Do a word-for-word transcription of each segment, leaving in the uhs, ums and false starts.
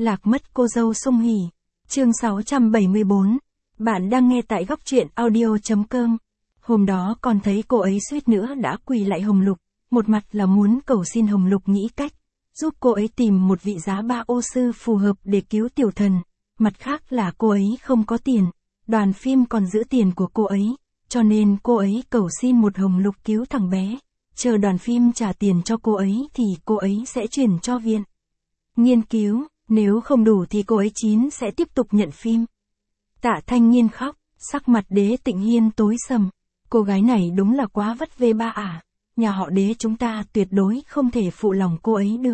Lạc mất cô dâu Sung Hỉ. Chương sáu trăm bảy mươi bốn. Bạn đang nghe tại góc truyện audio chấm com. Hôm đó con thấy cô ấy suýt nữa đã quỳ lại Hồng Lục, một mặt là muốn cầu xin Hồng Lục nghĩ cách giúp cô ấy tìm một vị giá ba ô sư phù hợp để cứu tiểu thần, mặt khác là cô ấy không có tiền, đoàn phim còn giữ tiền của cô ấy, cho nên cô ấy cầu xin một Hồng Lục cứu thằng bé, chờ đoàn phim trả tiền cho cô ấy thì cô ấy sẽ chuyển cho viện nghiên cứu, nếu không đủ thì cô ấy chín sẽ tiếp tục nhận phim. Tạ Thanh Nhiên khóc, sắc mặt Đế Tịnh Hiên tối sầm, cô gái này đúng là quá vất vê ba à, nhà họ Đế chúng ta tuyệt đối không thể phụ lòng cô ấy được.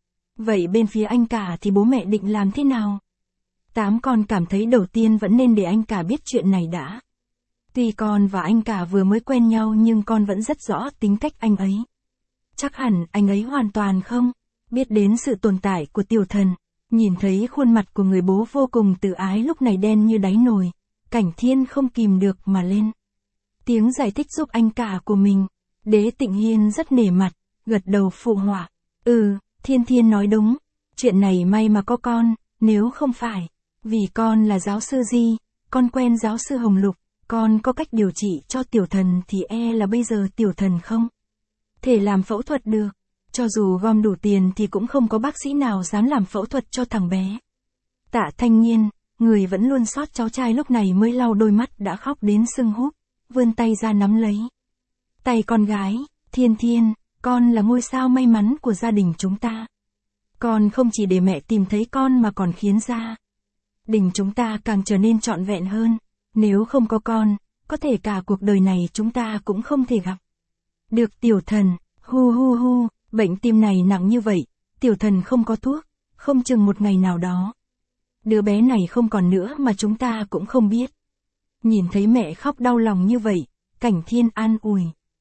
Vậy bên phía anh cả thì bố mẹ định làm thế nào? Tám con cảm thấy đầu tiên vẫn nên để anh cả biết chuyện này đã. Tuy con và anh cả vừa mới quen nhau nhưng con vẫn rất rõ tính cách anh ấy. Chắc hẳn anh ấy hoàn toàn không biết đến sự tồn tại của tiểu thần. Nhìn thấy khuôn mặt của người bố vô cùng tự ái lúc này đen như đáy nồi, Cảnh Thiên không kìm được mà lên tiếng giải thích giúp anh cả của mình. Đế Tịnh Hiên rất nể mặt, gật đầu phụ họa. Ừ, Thiên Thiên nói đúng, chuyện này may mà có con, nếu không phải vì con là giáo sư Di, con quen giáo sư Hồng Lục, con có cách điều trị cho tiểu thần thì e là bây giờ tiểu thần không thể làm phẫu thuật được. Cho dù gom đủ tiền thì cũng không có bác sĩ nào dám làm phẫu thuật cho thằng bé. Tạ Thanh Nhiên, người vẫn luôn xót cháu trai lúc này mới lau đôi mắt đã khóc đến sưng húp, vươn tay ra nắm lấy tay con gái. Thiên Thiên, con là ngôi sao may mắn của gia đình chúng ta. Con không chỉ để mẹ tìm thấy con mà còn khiến gia đình chúng ta càng trở nên trọn vẹn hơn. Nếu không có con, có thể cả cuộc đời này chúng ta cũng không thể gặp được tiểu thần. Hu hu hu. Bệnh tim này nặng như vậy, tiểu thần không có thuốc, không chừng một ngày nào đó đứa bé này không còn nữa mà chúng ta cũng không biết. Nhìn thấy mẹ khóc đau lòng như vậy, Cảnh Thiên an ủi.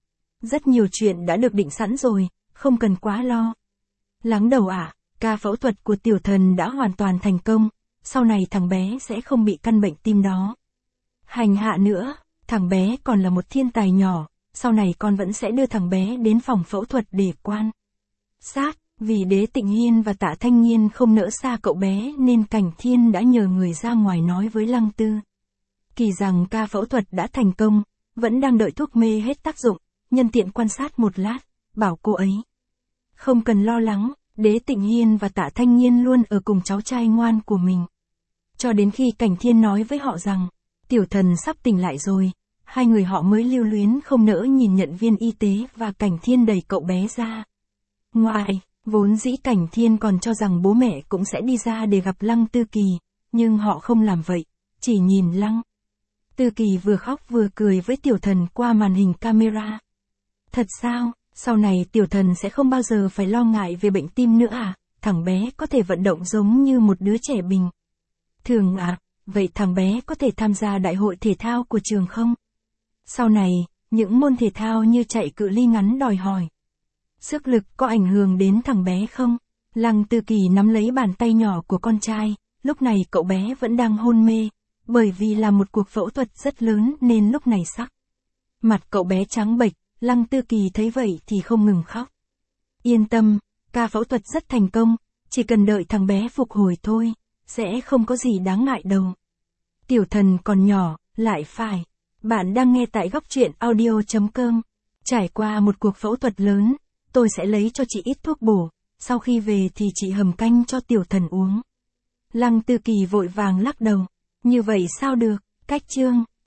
Rất nhiều chuyện đã được định sẵn rồi, không cần quá lo lắng đầu ạ, à, ca phẫu thuật của tiểu thần đã hoàn toàn thành công, sau này thằng bé sẽ không bị căn bệnh tim đó hành hạ nữa, thằng bé còn là một thiên tài nhỏ, sau này con vẫn sẽ đưa thằng bé đến phòng phẫu thuật để quan sát. Vì Đế Tịnh Hiên và Tạ Thanh Nhiên không nỡ xa cậu bé nên Cảnh Thiên đã nhờ người ra ngoài nói với Lăng Tư Kỳ rằng ca phẫu thuật đã thành công, vẫn đang đợi thuốc mê hết tác dụng, nhân tiện quan sát một lát, bảo cô ấy không cần lo lắng. Đế Tịnh Hiên và Tạ Thanh Nhiên luôn ở cùng cháu trai ngoan của mình, cho đến khi Cảnh Thiên nói với họ rằng tiểu thần sắp tỉnh lại rồi, hai người họ mới lưu luyến không nỡ nhìn nhận viên y tế và Cảnh Thiên đẩy cậu bé ra ngoài. Vốn dĩ Cảnh Thiên còn cho rằng bố mẹ cũng sẽ đi ra để gặp Lăng Tư Kỳ, nhưng họ không làm vậy, chỉ nhìn Lăng Tư Kỳ vừa khóc vừa cười với tiểu thần qua màn hình camera. Thật sao, sau này tiểu thần sẽ không bao giờ phải lo ngại về bệnh tim nữa à, thằng bé có thể vận động giống như một đứa trẻ bình thường à, vậy thằng bé có thể tham gia đại hội thể thao của trường không? Sau này, những môn thể thao như chạy cự ly ngắn đòi hỏi sức lực có ảnh hưởng đến thằng bé không? Lăng Tư Kỳ nắm lấy bàn tay nhỏ của con trai, lúc này cậu bé vẫn đang hôn mê, bởi vì là một cuộc phẫu thuật rất lớn nên lúc này sắc mặt cậu bé trắng bệch. Lăng Tư Kỳ thấy vậy thì không ngừng khóc. Yên tâm, ca phẫu thuật rất thành công, chỉ cần đợi thằng bé phục hồi thôi, sẽ không có gì đáng ngại đâu. Tiểu thần còn nhỏ, lại phải. Bạn đang nghe tại góc truyện audio chấm com. Trải qua một cuộc phẫu thuật lớn, tôi sẽ lấy cho chị ít thuốc bổ, sau khi về thì chị hầm canh cho tiểu thần uống. Lăng Tư Kỳ vội vàng lắc đầu. Như vậy sao được, cách chương.